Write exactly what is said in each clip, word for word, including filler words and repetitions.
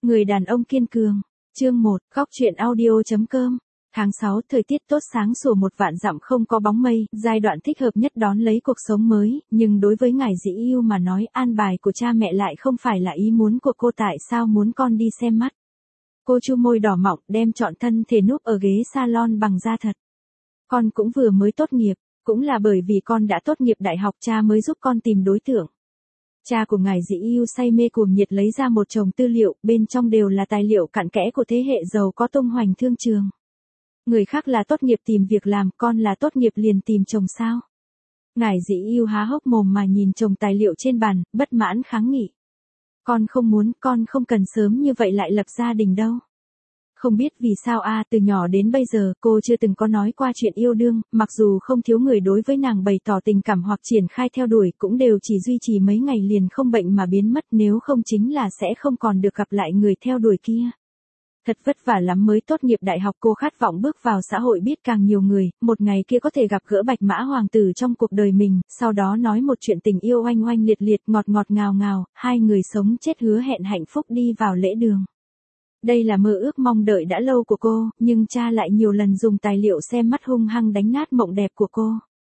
Người đàn ông kiên cường. Chương một, góc truyện audio.com. Tháng sáu, thời tiết tốt sáng sủa một vạn dặm không có bóng mây, giai đoạn thích hợp nhất đón lấy cuộc sống mới, nhưng đối với ngài Dĩ Yêu mà nói, an bài của cha mẹ lại không phải là ý muốn của cô, tại sao muốn con đi xem mắt. Cô chu môi đỏ mọng, đem trọn thân thể núp ở ghế salon bằng da thật. Con cũng vừa mới tốt nghiệp, cũng là bởi vì con đã tốt nghiệp đại học cha mới giúp con tìm đối tượng. Cha của ngài Dĩ Yêu say mê cuồng nhiệt lấy ra một chồng tư liệu, bên trong đều là tài liệu cặn kẽ của thế hệ giàu có tung hoành thương trường. Người khác là tốt nghiệp tìm việc làm, con là tốt nghiệp liền tìm chồng sao? Ngài Dĩ Yêu há hốc mồm mà nhìn chồng tài liệu trên bàn, bất mãn kháng nghị. Con không muốn, con không cần sớm như vậy lại lập gia đình đâu. Không biết vì sao a, từ nhỏ đến bây giờ cô chưa từng có nói qua chuyện yêu đương, mặc dù không thiếu người đối với nàng bày tỏ tình cảm hoặc triển khai theo đuổi, cũng đều chỉ duy trì mấy ngày liền không bệnh mà biến mất, nếu không chính là sẽ không còn được gặp lại người theo đuổi kia. Thật vất vả lắm mới tốt nghiệp đại học, cô khát vọng bước vào xã hội biết càng nhiều người, một ngày kia có thể gặp gỡ bạch mã hoàng tử trong cuộc đời mình, sau đó nói một chuyện tình yêu oanh oanh liệt liệt, ngọt ngọt ngào ngào, hai người sống chết hứa hẹn hạnh phúc đi vào lễ đường. Đây là mơ ước mong đợi đã lâu của cô, nhưng cha lại nhiều lần dùng tài liệu xem mắt hung hăng đánh nát mộng đẹp của cô.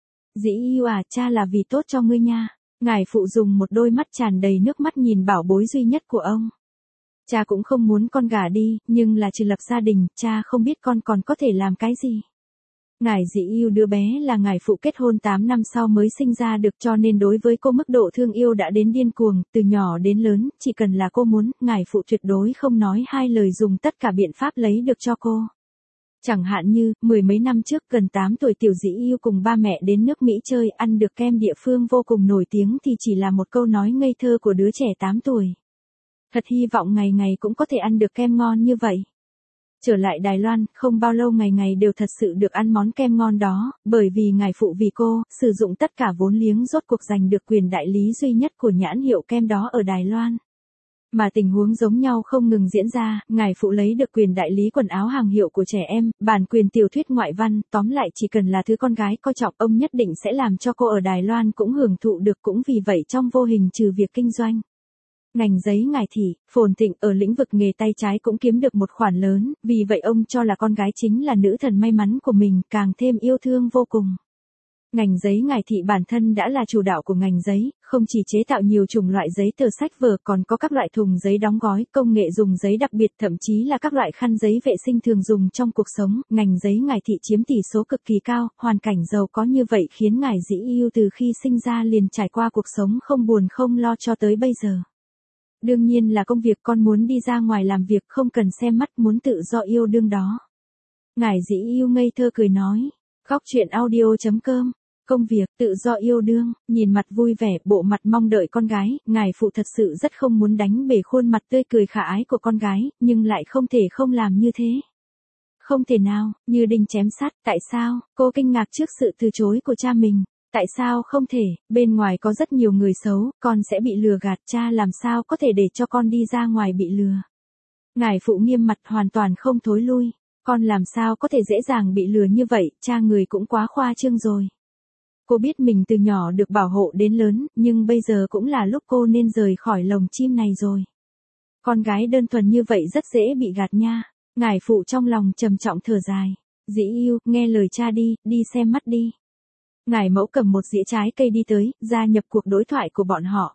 Dĩ Yêu à, cha là vì tốt cho ngươi nha. Ngài phụ dùng một đôi mắt tràn đầy nước mắt nhìn bảo bối duy nhất của ông. Cha cũng không muốn con gả đi, nhưng là trừ lập gia đình, cha không biết con còn có thể làm cái gì. Ngài Dĩ Yêu đứa bé là ngài phụ kết hôn tám năm sau mới sinh ra được, cho nên đối với cô mức độ thương yêu đã đến điên cuồng, từ nhỏ đến lớn, chỉ cần là cô muốn, ngài phụ tuyệt đối không nói hai lời, dùng tất cả biện pháp lấy được cho cô. Chẳng hạn như, mười mấy năm trước, gần tám tuổi tiểu Dĩ Yêu cùng ba mẹ đến nước Mỹ chơi, ăn được kem địa phương vô cùng nổi tiếng thì chỉ là một câu nói ngây thơ của đứa trẻ tám tuổi. Thật hy vọng ngày ngày cũng có thể ăn được kem ngon như vậy. Trở lại Đài Loan, không bao lâu ngày ngày đều thật sự được ăn món kem ngon đó, bởi vì ngài phụ vì cô, sử dụng tất cả vốn liếng rốt cuộc giành được quyền đại lý duy nhất của nhãn hiệu kem đó ở Đài Loan. Mà tình huống giống nhau không ngừng diễn ra, ngài phụ lấy được quyền đại lý quần áo hàng hiệu của trẻ em, bản quyền tiểu thuyết ngoại văn, tóm lại chỉ cần là thứ con gái coi trọng, ông nhất định sẽ làm cho cô ở Đài Loan cũng hưởng thụ được, cũng vì vậy trong vô hình trừ việc kinh doanh. Ngành giấy ngài Thị, phồn thịnh ở lĩnh vực nghề tay trái cũng kiếm được một khoản lớn, vì vậy ông cho là con gái chính là nữ thần may mắn của mình, càng thêm yêu thương vô cùng. Ngành giấy ngài Thị bản thân đã là chủ đạo của ngành giấy, không chỉ chế tạo nhiều chủng loại giấy tờ sách vở, còn có các loại thùng giấy đóng gói, công nghệ dùng giấy đặc biệt, thậm chí là các loại khăn giấy vệ sinh thường dùng trong cuộc sống. Ngành giấy ngài Thị chiếm tỷ số cực kỳ cao, hoàn cảnh giàu có như vậy khiến ngài Dĩ Yêu từ khi sinh ra liền trải qua cuộc sống không buồn không lo cho tới bây giờ. Đương nhiên là công việc, con muốn đi ra ngoài làm việc không cần xem mắt, muốn tự do yêu đương đó. Ngài Dĩ Yêu ngây thơ cười nói. Góc truyện audio.com. Công việc, tự do yêu đương, nhìn mặt vui vẻ, bộ mặt mong đợi con gái, ngài phụ thật sự rất không muốn đánh bể khuôn mặt tươi cười khả ái của con gái, nhưng lại không thể không làm như thế. Không thể nào, như đinh chém sắt, tại sao? Cô kinh ngạc trước sự từ chối của cha mình. Tại sao không thể, bên ngoài có rất nhiều người xấu, con sẽ bị lừa gạt, cha làm sao có thể để cho con đi ra ngoài bị lừa. Ngài phụ nghiêm mặt hoàn toàn không thối lui, con làm sao có thể dễ dàng bị lừa như vậy, cha người cũng quá khoa trương rồi. Cô biết mình từ nhỏ được bảo hộ đến lớn, nhưng bây giờ cũng là lúc cô nên rời khỏi lồng chim này rồi. Con gái đơn thuần như vậy rất dễ bị gạt nha. Ngài phụ trong lòng trầm trọng thở dài. Dĩ Yêu, nghe lời cha đi, đi xem mắt đi. Ngài mẫu cầm một dĩa trái cây đi tới, gia nhập cuộc đối thoại của bọn họ.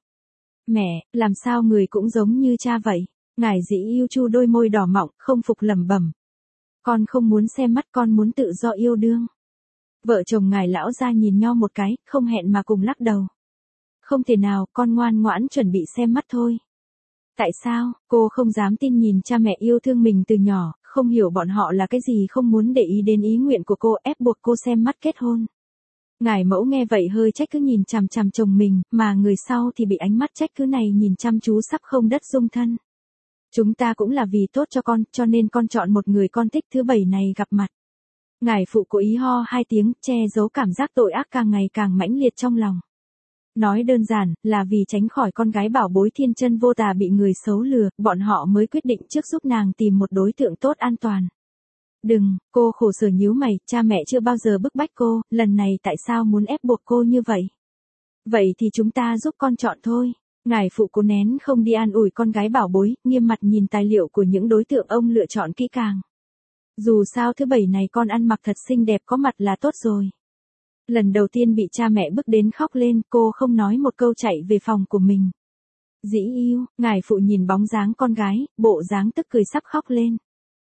Mẹ, làm sao người cũng giống như cha vậy? Ngài Dĩ Yêu chu đôi môi đỏ mọng, không phục lẩm bẩm. Con không muốn xem mắt, con muốn tự do yêu đương. Vợ chồng ngài lão gia nhìn nhau một cái, không hẹn mà cùng lắc đầu. Không thể nào, con ngoan ngoãn chuẩn bị xem mắt thôi. Tại sao? Cô không dám tin nhìn cha mẹ yêu thương mình từ nhỏ, không hiểu bọn họ là cái gì, không muốn để ý đến ý nguyện của cô, ép buộc cô xem mắt kết hôn. Ngài mẫu nghe vậy hơi trách cứ nhìn chằm chằm chồng mình, mà người sau thì bị ánh mắt trách cứ này nhìn chăm chú sắp không đất dung thân. Chúng ta cũng là vì tốt cho con, cho nên con chọn một người con thích thứ bảy này gặp mặt. Ngài phụ cố ý ho hai tiếng, che giấu cảm giác tội ác càng ngày càng mãnh liệt trong lòng. Nói đơn giản, là vì tránh khỏi con gái bảo bối thiên chân vô tà bị người xấu lừa, bọn họ mới quyết định trước giúp nàng tìm một đối tượng tốt an toàn. Đừng, cô khổ sở nhíu mày, cha mẹ chưa bao giờ bức bách cô, lần này tại sao muốn ép buộc cô như vậy? Vậy thì chúng ta giúp con chọn thôi. Ngài phụ cố nén không đi an ủi con gái bảo bối, nghiêm mặt nhìn tài liệu của những đối tượng ông lựa chọn kỹ càng. Dù sao thứ bảy này con ăn mặc thật xinh đẹp có mặt là tốt rồi. Lần đầu tiên bị cha mẹ bức đến khóc lên, cô không nói một câu chạy về phòng của mình. Dĩ yêu, ngài phụ nhìn bóng dáng con gái, bộ dáng tức cười sắp khóc lên.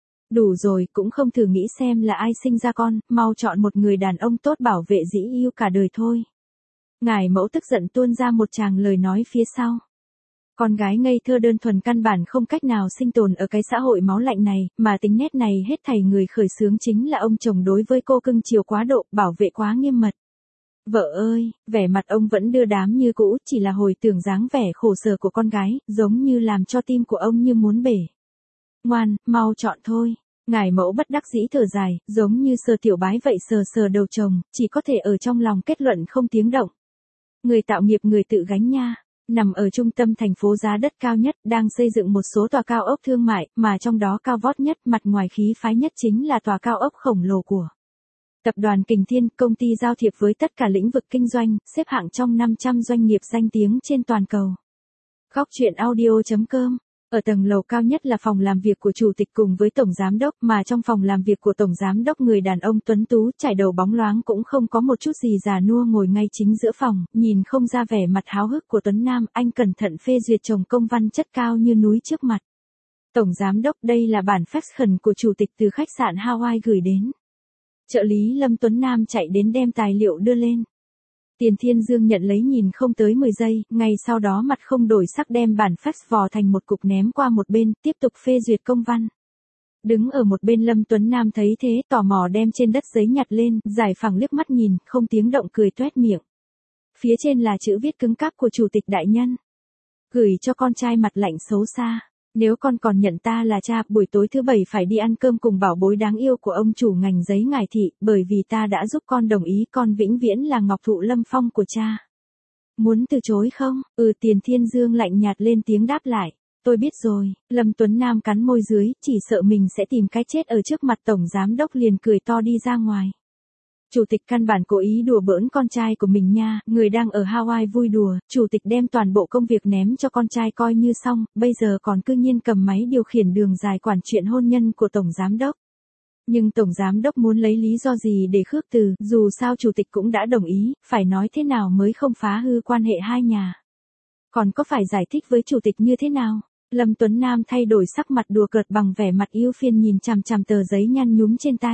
Đủ rồi, cũng không thử nghĩ xem là ai sinh ra con, mau chọn một người đàn ông tốt bảo vệ dĩ yêu cả đời thôi. Ngài mẫu tức giận tuôn ra một tràng lời nói phía sau. Con gái ngây thơ đơn thuần căn bản không cách nào sinh tồn ở cái xã hội máu lạnh này, mà tính nét này hết thảy người khởi xướng chính là ông chồng đối với cô cưng chiều quá độ, bảo vệ quá nghiêm mật. Vợ ơi, vẻ mặt ông vẫn đưa đám như cũ, chỉ là hồi tưởng dáng vẻ khổ sở của con gái, giống như làm cho tim của ông như muốn bể. Ngoan, mau chọn thôi. Ngài mẫu bất đắc dĩ thở dài, giống như sờ tiểu bái vậy sờ sờ đầu chồng, chỉ có thể ở trong lòng kết luận không tiếng động. Người tạo nghiệp người tự gánh nha. Nằm ở trung tâm thành phố giá đất cao nhất, đang xây dựng một số tòa cao ốc thương mại, mà trong đó cao vót nhất, mặt ngoài khí phái nhất chính là tòa cao ốc khổng lồ của Tập đoàn Kình Thiên, công ty giao thiệp với tất cả lĩnh vực kinh doanh, xếp hạng trong năm trăm doanh nghiệp danh tiếng trên toàn cầu. Góc truyện audio chấm com. Ở tầng lầu cao nhất là phòng làm việc của chủ tịch cùng với tổng giám đốc, mà trong phòng làm việc của tổng giám đốc người đàn ông tuấn tú, trải đầu bóng loáng cũng không có một chút gì già nua ngồi ngay chính giữa phòng, nhìn không ra vẻ mặt háo hức của Tuấn Nam, anh cẩn thận phê duyệt chồng công văn chất cao như núi trước mặt. Tổng giám đốc, đây là bản fax khẩn của chủ tịch từ khách sạn Hawaii gửi đến. Trợ lý Lâm Tuấn Nam chạy đến đem tài liệu đưa lên. Tiền Thiên Dương nhận lấy nhìn không tới mười giây, ngay sau đó mặt không đổi sắc đem bản fax vò thành một cục ném qua một bên, tiếp tục phê duyệt công văn. Đứng ở một bên Lâm Tuấn Nam thấy thế, tò mò đem trên đất giấy nhặt lên, giải phẳng liếc mắt nhìn, không tiếng động cười toét miệng. Phía trên là chữ viết cứng cáp của chủ tịch đại nhân. Gửi cho con trai mặt lạnh xấu xa. Nếu con còn nhận ta là cha, buổi tối thứ bảy phải đi ăn cơm cùng bảo bối đáng yêu của ông chủ ngành giấy ngài thị, bởi vì ta đã giúp con đồng ý con vĩnh viễn là ngọc thụ lâm phong của cha. Muốn từ chối không? Ừ, Tiền Thiên Dương lạnh nhạt lên tiếng đáp lại. Tôi biết rồi. Lâm Tuấn Nam cắn môi dưới, chỉ sợ mình sẽ tìm cái chết ở trước mặt tổng giám đốc, liền cười to đi ra ngoài. Chủ tịch căn bản cố ý đùa bỡn con trai của mình nha, người đang ở Hawaii vui đùa, chủ tịch đem toàn bộ công việc ném cho con trai coi như xong, bây giờ còn cư nhiên cầm máy điều khiển đường dài quản chuyện hôn nhân của tổng giám đốc. Nhưng tổng giám đốc muốn lấy lý do gì để khước từ, dù sao chủ tịch cũng đã đồng ý, phải nói thế nào mới không phá hư quan hệ hai nhà. Còn có phải giải thích với chủ tịch như thế nào? Lâm Tuấn Nam thay đổi sắc mặt đùa cợt bằng vẻ mặt yêu phiền nhìn chằm chằm tờ giấy nhăn nhúm trên tay.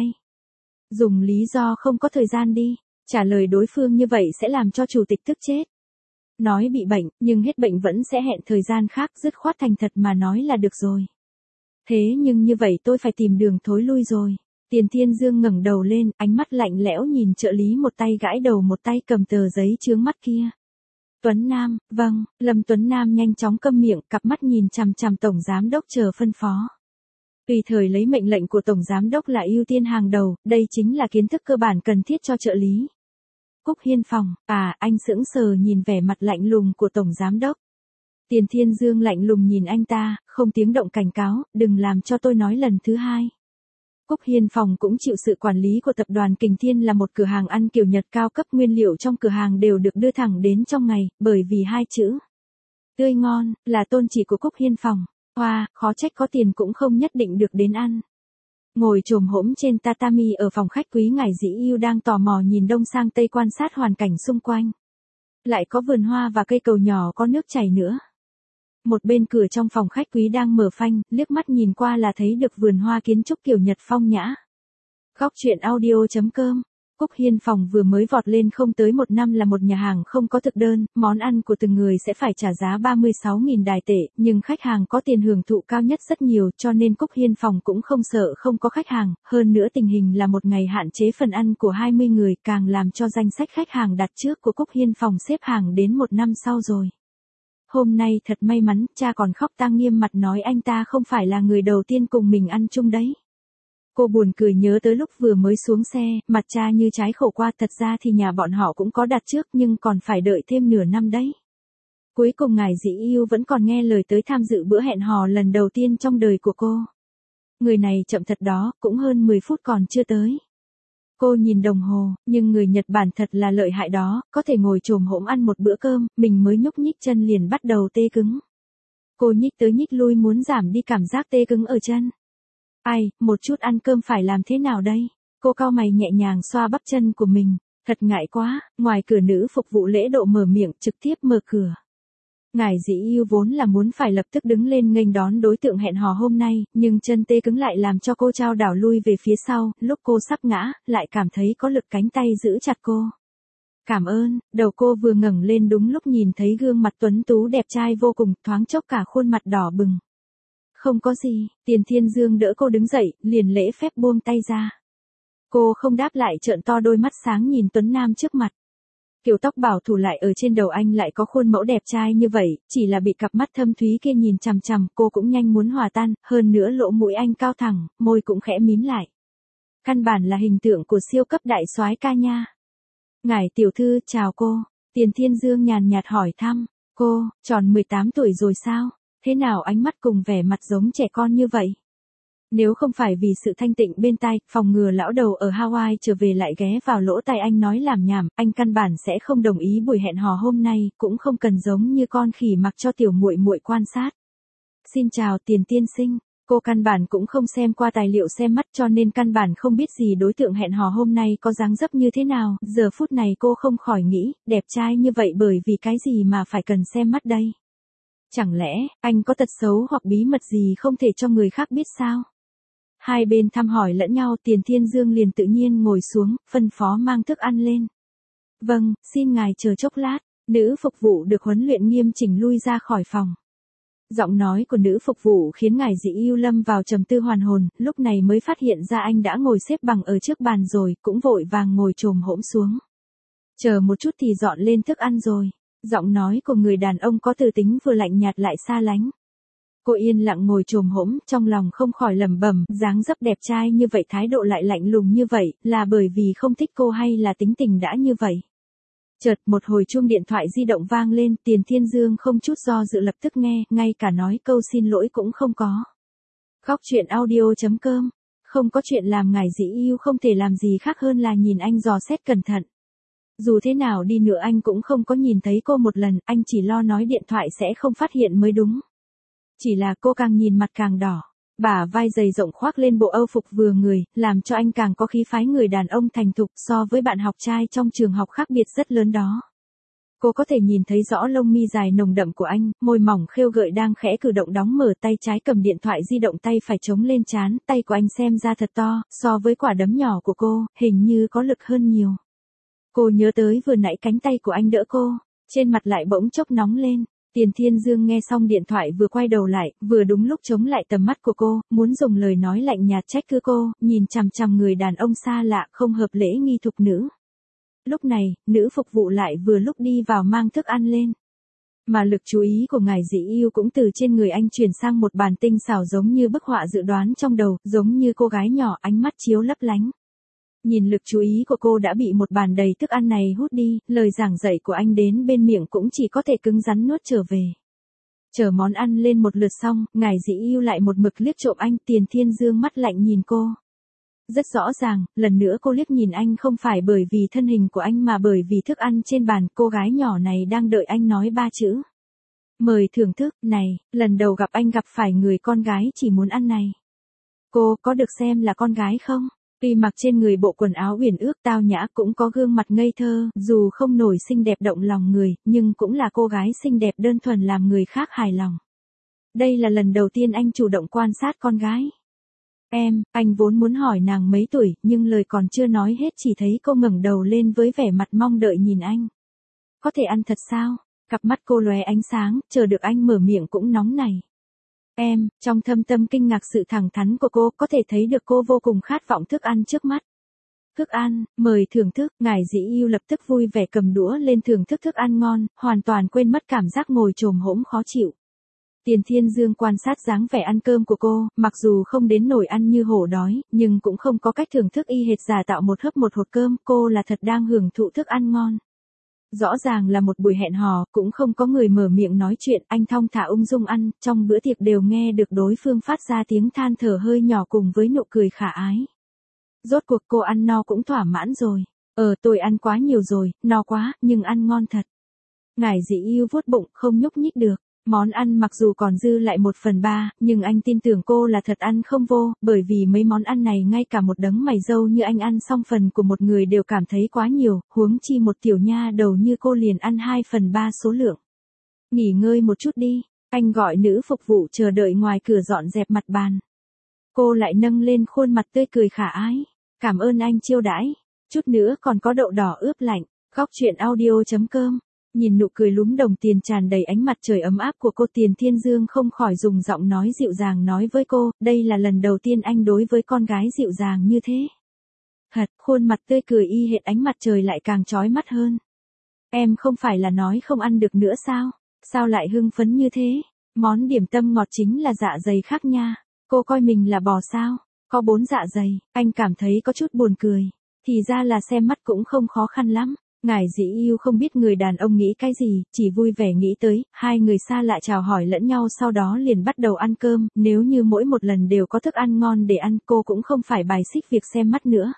Dùng lý do không có thời gian đi, trả lời đối phương như vậy sẽ làm cho chủ tịch tức chết. Nói bị bệnh, nhưng hết bệnh vẫn sẽ hẹn thời gian khác, dứt khoát thành thật mà nói là được rồi. Thế nhưng như vậy tôi phải tìm đường thối lui rồi. Tiền Thiên Dương ngẩng đầu lên, ánh mắt lạnh lẽo nhìn trợ lý một tay gãi đầu một tay cầm tờ giấy chướng mắt kia. Tuấn Nam, vâng, Lâm Tuấn Nam nhanh chóng câm miệng, cặp mắt nhìn chằm chằm tổng giám đốc chờ phân phó. Tùy thời lấy mệnh lệnh của tổng giám đốc là ưu tiên hàng đầu, đây chính là kiến thức cơ bản cần thiết cho trợ lý. Cúc Hiên Phòng, à, anh sững sờ nhìn vẻ mặt lạnh lùng của tổng giám đốc. Tiền Thiên Dương lạnh lùng nhìn anh ta, không tiếng động cảnh cáo, đừng làm cho tôi nói lần thứ hai. Cúc Hiên Phòng cũng chịu sự quản lý của tập đoàn Kình Thiên, là một cửa hàng ăn kiểu Nhật cao cấp, nguyên liệu trong cửa hàng đều được đưa thẳng đến trong ngày, bởi vì hai chữ tươi ngon là tôn chỉ của Cúc Hiên Phòng. Hoa, wow, khó trách có tiền cũng không nhất định được đến ăn. Ngồi chồm hổm trên tatami ở phòng khách quý, ngài dĩ yêu đang tò mò nhìn đông sang tây quan sát hoàn cảnh xung quanh. Lại có vườn hoa và cây cầu nhỏ có nước chảy nữa. Một bên cửa trong phòng khách quý đang mở phanh, liếc mắt nhìn qua là thấy được vườn hoa kiến trúc kiểu Nhật phong nhã. Góc truyện audio chấm com. Cúc Hiên Phòng vừa mới vọt lên không tới một năm là một nhà hàng không có thực đơn, món ăn của từng người sẽ phải trả giá ba mươi sáu nghìn đài tệ, nhưng khách hàng có tiền hưởng thụ cao nhất rất nhiều, cho nên Cúc Hiên Phòng cũng không sợ không có khách hàng, hơn nữa tình hình là một ngày hạn chế phần ăn của hai mươi người, càng làm cho danh sách khách hàng đặt trước của Cúc Hiên Phòng xếp hàng đến một năm sau rồi. Hôm nay thật may mắn, cha còn khóc tang nghiêm mặt nói anh ta không phải là người đầu tiên cùng mình ăn chung đấy. Cô buồn cười nhớ tới lúc vừa mới xuống xe, mặt cha như trái khổ qua, thật ra thì nhà bọn họ cũng có đặt trước nhưng còn phải đợi thêm nửa năm đấy. Cuối cùng ngài dĩ yêu vẫn còn nghe lời tới tham dự bữa hẹn hò lần đầu tiên trong đời của cô. Người này chậm thật đó, cũng hơn mười phút còn chưa tới. Cô nhìn đồng hồ, nhưng người Nhật Bản thật là lợi hại đó, có thể ngồi chồm hổm ăn một bữa cơm, mình mới nhúc nhích chân liền bắt đầu tê cứng. Cô nhích tới nhích lui muốn giảm đi cảm giác tê cứng ở chân. Ai, một chút ăn cơm phải làm thế nào đây? Cô cau mày nhẹ nhàng xoa bắp chân của mình. Thật ngại quá, ngoài cửa nữ phục vụ lễ độ mở miệng trực tiếp mở cửa. Ngài Dĩ Yêu vốn là muốn phải lập tức đứng lên nghênh đón đối tượng hẹn hò hôm nay, nhưng chân tê cứng lại làm cho cô chao đảo lui về phía sau, lúc cô sắp ngã, lại cảm thấy có lực cánh tay giữ chặt cô. Cảm ơn, đầu cô vừa ngẩng lên đúng lúc nhìn thấy gương mặt tuấn tú đẹp trai vô cùng, thoáng chốc cả khuôn mặt đỏ bừng. Không có gì, Tiền Thiên Dương đỡ cô đứng dậy, liền lễ phép buông tay ra. Cô không đáp lại trợn to đôi mắt sáng nhìn Tuấn Nam trước mặt. Kiểu tóc bảo thủ lại ở trên đầu anh lại có khuôn mẫu đẹp trai như vậy, chỉ là bị cặp mắt thâm thúy kia nhìn chằm chằm, cô cũng nhanh muốn hòa tan, hơn nữa lỗ mũi anh cao thẳng, môi cũng khẽ mím lại. Căn bản là hình tượng của siêu cấp đại soái ca nha. Ngài tiểu thư, chào cô. Tiền Thiên Dương nhàn nhạt hỏi thăm, cô, tròn mười tám tuổi rồi sao? Thế nào ánh mắt cùng vẻ mặt giống trẻ con như vậy? Nếu không phải vì sự thanh tịnh bên tai, phòng ngừa lão đầu ở Hawaii trở về lại ghé vào lỗ tai anh nói làm nhảm, anh căn bản sẽ không đồng ý buổi hẹn hò hôm nay, cũng không cần giống như con khỉ mặc cho tiểu muội muội quan sát. Xin chào Tiền tiên sinh, cô căn bản cũng không xem qua tài liệu xem mắt cho nên căn bản không biết gì đối tượng hẹn hò hôm nay có dáng dấp như thế nào, giờ phút này cô không khỏi nghĩ, đẹp trai như vậy bởi vì cái gì mà phải cần xem mắt đây? Chẳng lẽ, anh có tật xấu hoặc bí mật gì không thể cho người khác biết sao? Hai bên thăm hỏi lẫn nhau, Tiền Thiên Dương liền tự nhiên ngồi xuống, phân phó mang thức ăn lên. Vâng, xin ngài chờ chốc lát, nữ phục vụ được huấn luyện nghiêm chỉnh lui ra khỏi phòng. Giọng nói của nữ phục vụ khiến ngài Dĩ Yêu lâm vào trầm tư hoàn hồn, lúc này mới phát hiện ra anh đã ngồi xếp bằng ở trước bàn rồi, cũng vội vàng ngồi chồm hổm xuống. Chờ một chút thì dọn lên thức ăn rồi. Giọng nói của người đàn ông có từ tính vừa lạnh nhạt lại xa lánh. Cô yên lặng ngồi chồm hổm, trong lòng không khỏi lẩm bẩm, dáng dấp đẹp trai như vậy thái độ lại lạnh lùng như vậy, là bởi vì không thích cô hay là tính tình đã như vậy. Chợt một hồi chuông điện thoại di động vang lên, Tiền Thiên Dương không chút do dự lập tức nghe, ngay cả nói câu xin lỗi cũng không có. Góc truyện audio chấm com, không có chuyện làm ngài Dĩ Yêu không thể làm gì khác hơn là nhìn anh dò xét cẩn thận. Dù thế nào đi nữa anh cũng không có nhìn thấy cô một lần, anh chỉ lo nói điện thoại sẽ không phát hiện mới đúng. Chỉ là cô càng nhìn mặt càng đỏ, bả vai dày rộng khoác lên bộ âu phục vừa người, làm cho anh càng có khí phái người đàn ông thành thục so với bạn học trai trong trường học khác biệt rất lớn đó. Cô có thể nhìn thấy rõ lông mi dài nồng đậm của anh, môi mỏng khêu gợi đang khẽ cử động đóng mở, tay trái cầm điện thoại di động, tay phải chống lên trán, tay của anh xem ra thật to, so với quả đấm nhỏ của cô, hình như có lực hơn nhiều. Cô nhớ tới vừa nãy cánh tay của anh đỡ cô, trên mặt lại bỗng chốc nóng lên. Tiền Thiên Dương nghe xong điện thoại vừa quay đầu lại, vừa đúng lúc chống lại tầm mắt của cô, muốn dùng lời nói lạnh nhạt trách cứ cô, nhìn chằm chằm người đàn ông xa lạ không hợp lễ nghi thục nữ. Lúc này, nữ phục vụ lại vừa lúc đi vào mang thức ăn lên. Mà lực chú ý của ngài Dĩ Yêu cũng từ trên người anh chuyển sang một bàn tinh xảo giống như bức họa dự đoán trong đầu, giống như cô gái nhỏ ánh mắt chiếu lấp lánh. Nhìn lực chú ý của cô đã bị một bàn đầy thức ăn này hút đi, lời giảng dạy của anh đến bên miệng cũng chỉ có thể cứng rắn nuốt trở về. Chờ món ăn lên một lượt xong, ngài Dĩ Yêu lại một mực liếc trộm anh, Tiền Thiên Dương mắt lạnh nhìn cô. Rất rõ ràng, lần nữa cô liếc nhìn anh không phải bởi vì thân hình của anh mà bởi vì thức ăn trên bàn, cô gái nhỏ này đang đợi anh nói ba chữ. Mời thưởng thức, này, lần đầu gặp anh gặp phải người con gái chỉ muốn ăn này. Cô có được xem là con gái không? Tuy mặc trên người bộ quần áo uyển ước tao nhã cũng có gương mặt ngây thơ, dù không nổi xinh đẹp động lòng người, nhưng cũng là cô gái xinh đẹp đơn thuần làm người khác hài lòng. Đây là lần đầu tiên anh chủ động quan sát con gái. Em, anh vốn muốn hỏi nàng mấy tuổi, nhưng lời còn chưa nói hết chỉ thấy cô ngẩng đầu lên với vẻ mặt mong đợi nhìn anh. Có thể ăn thật sao? Cặp mắt cô lóe ánh sáng, chờ được anh mở miệng cũng nóng này. Em, trong thâm tâm kinh ngạc sự thẳng thắn của cô, có thể thấy được cô vô cùng khát vọng thức ăn trước mắt. Thức ăn, mời thưởng thức, ngài Dĩ Yêu lập tức vui vẻ cầm đũa lên thưởng thức thức ăn ngon, hoàn toàn quên mất cảm giác ngồi chồm hổm khó chịu. Tiền Thiên Dương quan sát dáng vẻ ăn cơm của cô, mặc dù không đến nổi ăn như hổ đói, nhưng cũng không có cách thưởng thức y hệt giả tạo một hớp một hột cơm, cô là thật đang hưởng thụ thức ăn ngon. Rõ ràng là một buổi hẹn hò, cũng không có người mở miệng nói chuyện, anh thong thả ung dung ăn, trong bữa tiệc đều nghe được đối phương phát ra tiếng than thở hơi nhỏ cùng với nụ cười khả ái. Rốt cuộc cô ăn no cũng thỏa mãn rồi. Ờ tôi ăn quá nhiều rồi, no quá, nhưng ăn ngon thật. Ngải Dĩ Yêu vuốt bụng, không nhúc nhích được. Món ăn mặc dù còn dư lại một phần ba, nhưng anh tin tưởng cô là thật ăn không vô, bởi vì mấy món ăn này ngay cả một đấng mày râu như anh ăn xong phần của một người đều cảm thấy quá nhiều, huống chi một tiểu nha đầu như cô liền ăn hai phần ba số lượng. Nghỉ ngơi một chút đi, anh gọi nữ phục vụ chờ đợi ngoài cửa dọn dẹp mặt bàn. Cô lại nâng lên khuôn mặt tươi cười khả ái. Cảm ơn anh chiêu đãi, chút nữa còn có đậu đỏ ướp lạnh. Góc truyện audio chấm com. Nhìn nụ cười lúm đồng tiền tràn đầy ánh mặt trời ấm áp của cô, Tiền Thiên Dương không khỏi dùng giọng nói dịu dàng nói với cô, đây là lần đầu tiên anh đối với con gái dịu dàng như thế. Thật, khuôn mặt tươi cười y hệt ánh mặt trời lại càng chói mắt hơn. Em không phải là nói không ăn được nữa sao? Sao lại hưng phấn như thế? Món điểm tâm ngọt chính là dạ dày khác nha. Cô coi mình là bò sao? Có bốn dạ dày, anh cảm thấy có chút buồn cười. Thì ra là xem mắt cũng không khó khăn lắm. Ngải Dĩ Yêu không biết người đàn ông nghĩ cái gì, chỉ vui vẻ nghĩ tới, hai người xa lạ chào hỏi lẫn nhau sau đó liền bắt đầu ăn cơm, nếu như mỗi một lần đều có thức ăn ngon để ăn cô cũng không phải bài xích việc xem mắt nữa.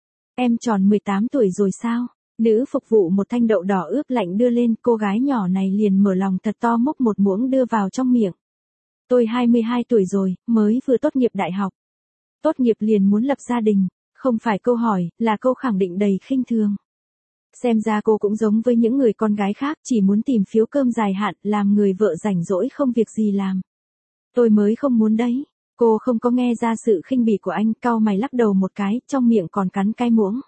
Em tròn mười tám tuổi rồi sao? Nữ phục vụ một thanh đậu đỏ ướp lạnh đưa lên, cô gái nhỏ này liền mở lòng thật to múc một muỗng đưa vào trong miệng. Tôi hai mươi hai tuổi rồi, mới vừa tốt nghiệp đại học. Tốt nghiệp liền muốn lập gia đình, không phải câu hỏi, là câu khẳng định đầy khinh thường. Xem ra cô cũng giống với những người con gái khác, chỉ muốn tìm phiếu cơm dài hạn, làm người vợ rảnh rỗi không việc gì làm. Tôi mới không muốn đấy. Cô không có nghe ra sự khinh bỉ của anh, cau mày lắc đầu một cái, trong miệng còn cắn cái muỗng.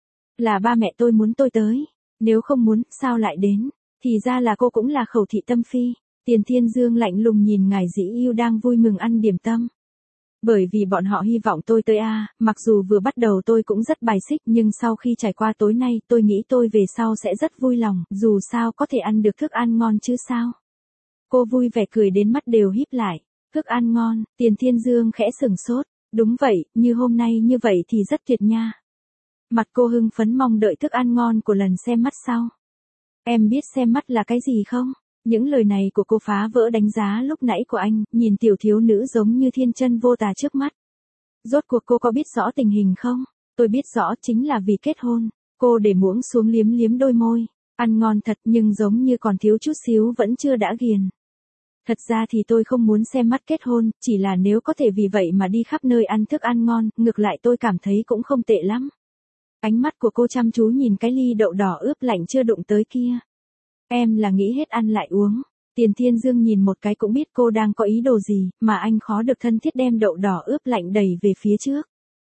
Là ba mẹ tôi muốn tôi tới. Nếu không muốn, sao lại đến? Thì ra là cô cũng là khẩu thị tâm phi. Tiền Thiên Dương lạnh lùng nhìn Ngải Dĩ Yêu đang vui mừng ăn điểm tâm. Bởi vì bọn họ hy vọng tôi tới a, à, mặc dù vừa bắt đầu tôi cũng rất bài xích nhưng sau khi trải qua tối nay tôi nghĩ tôi về sau sẽ rất vui lòng, dù sao có thể ăn được thức ăn ngon chứ sao. Cô vui vẻ cười đến mắt đều híp lại. Thức ăn ngon, Tiền Thiên Dương khẽ sửng sốt. Đúng vậy, như hôm nay như vậy thì rất tuyệt nha. Mặt cô hưng phấn mong đợi thức ăn ngon của lần xem mắt sau. Em biết xem mắt là cái gì không? Những lời này của cô phá vỡ đánh giá lúc nãy của anh, nhìn tiểu thiếu nữ giống như thiên chân vô tà trước mắt. Rốt cuộc cô có biết rõ tình hình không? Tôi biết rõ, chính là vì kết hôn. Cô để muỗng xuống liếm liếm đôi môi. Ăn ngon thật nhưng giống như còn thiếu chút xíu vẫn chưa đã ghiền. Thật ra thì tôi không muốn xem mắt kết hôn, chỉ là nếu có thể vì vậy mà đi khắp nơi ăn thức ăn ngon, ngược lại tôi cảm thấy cũng không tệ lắm. Ánh mắt của cô chăm chú nhìn cái ly đậu đỏ ướp lạnh chưa đụng tới kia. Em là nghĩ hết ăn lại uống. Tiền Thiên Dương nhìn một cái cũng biết cô đang có ý đồ gì, mà anh khó được thân thiết đem đậu đỏ ướp lạnh đẩy về phía trước.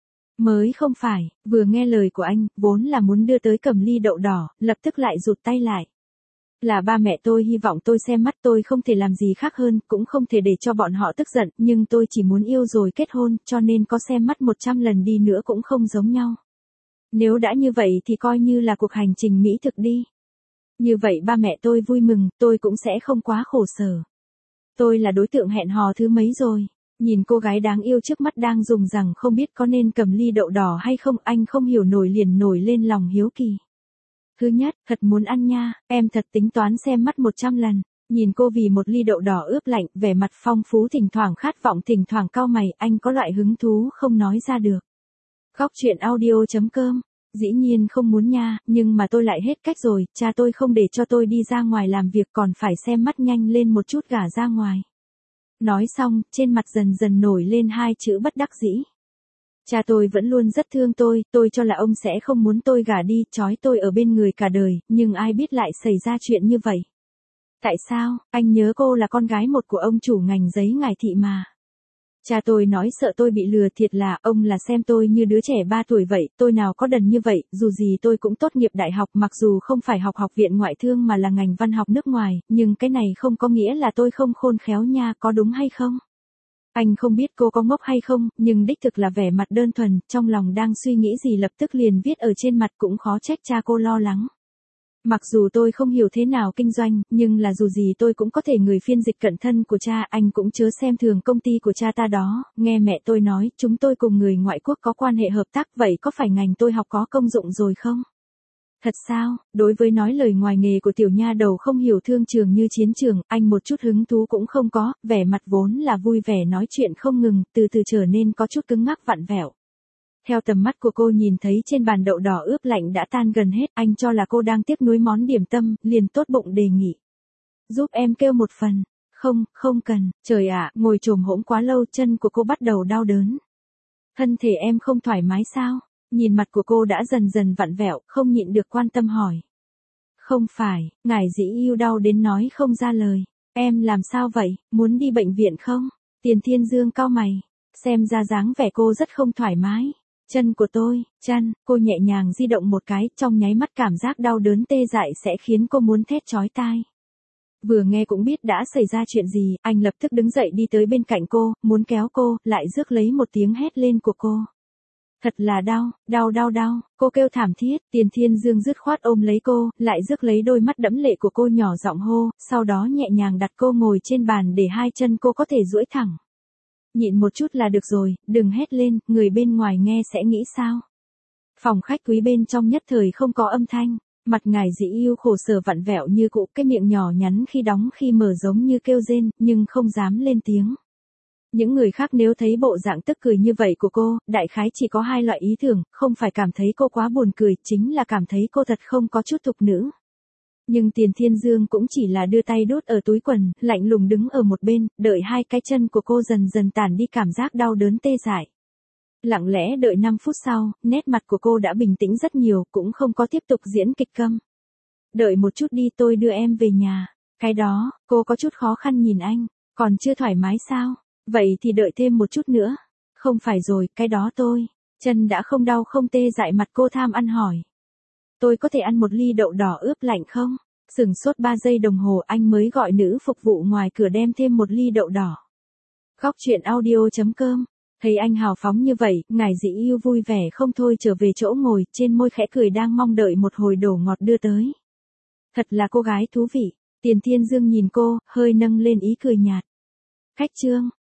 Mới không phải, vừa nghe lời của anh, vốn là muốn đưa tới cầm ly đậu đỏ, lập tức lại rụt tay lại. Là ba mẹ tôi hy vọng tôi xem mắt, tôi không thể làm gì khác hơn, cũng không thể để cho bọn họ tức giận, nhưng tôi chỉ muốn yêu rồi kết hôn, cho nên có xem mắt một trăm lần đi nữa cũng không giống nhau. Nếu đã như vậy thì coi như là cuộc hành trình mỹ thực đi. Như vậy ba mẹ tôi vui mừng, tôi cũng sẽ không quá khổ sở. Tôi là đối tượng hẹn hò thứ mấy rồi. Nhìn cô gái đáng yêu trước mắt đang dùng rằng không biết có nên cầm ly đậu đỏ hay không, anh không hiểu nổi liền nổi lên lòng hiếu kỳ. Thứ nhất, thật muốn ăn nha, em thật tính toán xem mắt một trăm lần. Nhìn cô vì một ly đậu đỏ ướp lạnh, vẻ mặt phong phú thỉnh thoảng khát vọng thỉnh thoảng cau mày, anh có loại hứng thú không nói ra được. Góc truyện audio chấm com. Dĩ nhiên không muốn nha, nhưng mà tôi lại hết cách rồi, cha tôi không để cho tôi đi ra ngoài làm việc còn phải xem mắt nhanh lên một chút gả ra ngoài. Nói xong, trên mặt dần dần nổi lên hai chữ bất đắc dĩ. Cha tôi vẫn luôn rất thương tôi, tôi cho là ông sẽ không muốn tôi gả đi, trói tôi ở bên người cả đời, nhưng ai biết lại xảy ra chuyện như vậy. Tại sao, anh nhớ cô là con gái một của ông chủ ngành giấy Ngải Thị mà. Cha tôi nói sợ tôi bị lừa, thiệt là ông là xem tôi như đứa trẻ ba tuổi vậy, tôi nào có đần như vậy, dù gì tôi cũng tốt nghiệp đại học, mặc dù không phải học học viện ngoại thương mà là ngành văn học nước ngoài, nhưng cái này không có nghĩa là tôi không khôn khéo nha, có đúng hay không? Anh không biết cô có ngốc hay không, nhưng đích thực là vẻ mặt đơn thuần, trong lòng đang suy nghĩ gì lập tức liền viết ở trên mặt, cũng khó trách cha cô lo lắng. Mặc dù tôi không hiểu thế nào kinh doanh, nhưng là dù gì tôi cũng có thể người phiên dịch cận thân của cha, anh cũng chớ xem thường công ty của cha ta đó, nghe mẹ tôi nói, chúng tôi cùng người ngoại quốc có quan hệ hợp tác, vậy có phải ngành tôi học có công dụng rồi không? Thật sao, đối với nói lời ngoài nghề của tiểu nha đầu không hiểu thương trường như chiến trường, anh một chút hứng thú cũng không có, vẻ mặt vốn là vui vẻ nói chuyện không ngừng, từ từ trở nên có chút cứng ngắc vặn vẹo. Theo tầm mắt của cô nhìn thấy trên bàn đậu đỏ ướp lạnh đã tan gần hết, anh cho là cô đang tiếc nuối món điểm tâm, liền tốt bụng đề nghị. Giúp em kêu một phần. Không, không cần, trời ạ, ngồi chồm hỗn quá lâu chân của cô bắt đầu đau đớn. Thân thể em không thoải mái sao? Nhìn mặt của cô đã dần dần vặn vẹo, không nhịn được quan tâm hỏi. Không phải, ngải dĩ yêu đau đến nói không ra lời. Em làm sao vậy, muốn đi bệnh viện không? Tiền Thiên Dương cau mày, xem ra dáng vẻ cô rất không thoải mái. Chân của tôi, chân, cô nhẹ nhàng di động một cái, trong nháy mắt cảm giác đau đớn tê dại sẽ khiến cô muốn thét chói tai. Vừa nghe cũng biết đã xảy ra chuyện gì, anh lập tức đứng dậy đi tới bên cạnh cô, muốn kéo cô, lại rước lấy một tiếng hét lên của cô. Thật là đau, đau đau đau, cô kêu thảm thiết, Tiền Thiên Dương dứt khoát ôm lấy cô, lại rước lấy đôi mắt đẫm lệ của cô nhỏ giọng hô, sau đó nhẹ nhàng đặt cô ngồi trên bàn để hai chân cô có thể duỗi thẳng. Nhịn một chút là được rồi, đừng hét lên, người bên ngoài nghe sẽ nghĩ sao. Phòng khách quý bên trong nhất thời không có âm thanh, mặt ngải dĩ yêu khổ sở vặn vẹo như cụ, cái miệng nhỏ nhắn khi đóng khi mở giống như kêu rên, nhưng không dám lên tiếng. Những người khác nếu thấy bộ dạng tức cười như vậy của cô, đại khái chỉ có hai loại ý tưởng, không phải cảm thấy cô quá buồn cười, chính là cảm thấy cô thật không có chút thục nữ. Nhưng Tiền Thiên Dương cũng chỉ là đưa tay đút ở túi quần, lạnh lùng đứng ở một bên, đợi hai cái chân của cô dần dần tản đi cảm giác đau đớn tê dại. Lặng lẽ đợi năm phút sau, nét mặt của cô đã bình tĩnh rất nhiều, cũng không có tiếp tục diễn kịch câm. Đợi một chút đi, tôi đưa em về nhà. Cái đó, cô có chút khó khăn nhìn anh, còn chưa thoải mái sao? Vậy thì đợi thêm một chút nữa. Không phải rồi, cái đó tôi. Chân đã không đau không tê dại, mặt cô tham ăn hỏi. Tôi có thể ăn một ly đậu đỏ ướp lạnh không? Sửng sốt ba giây đồng hồ anh mới gọi nữ phục vụ ngoài cửa đem thêm một ly đậu đỏ. Góc truyện audio chấm com. Thấy anh hào phóng như vậy, ngải dĩ yêu vui vẻ không thôi trở về chỗ ngồi, trên môi khẽ cười đang mong đợi một hồi đồ ngọt đưa tới. Thật là cô gái thú vị. Tiền Thiên Dương nhìn cô, hơi nâng lên ý cười nhạt. Khách trương,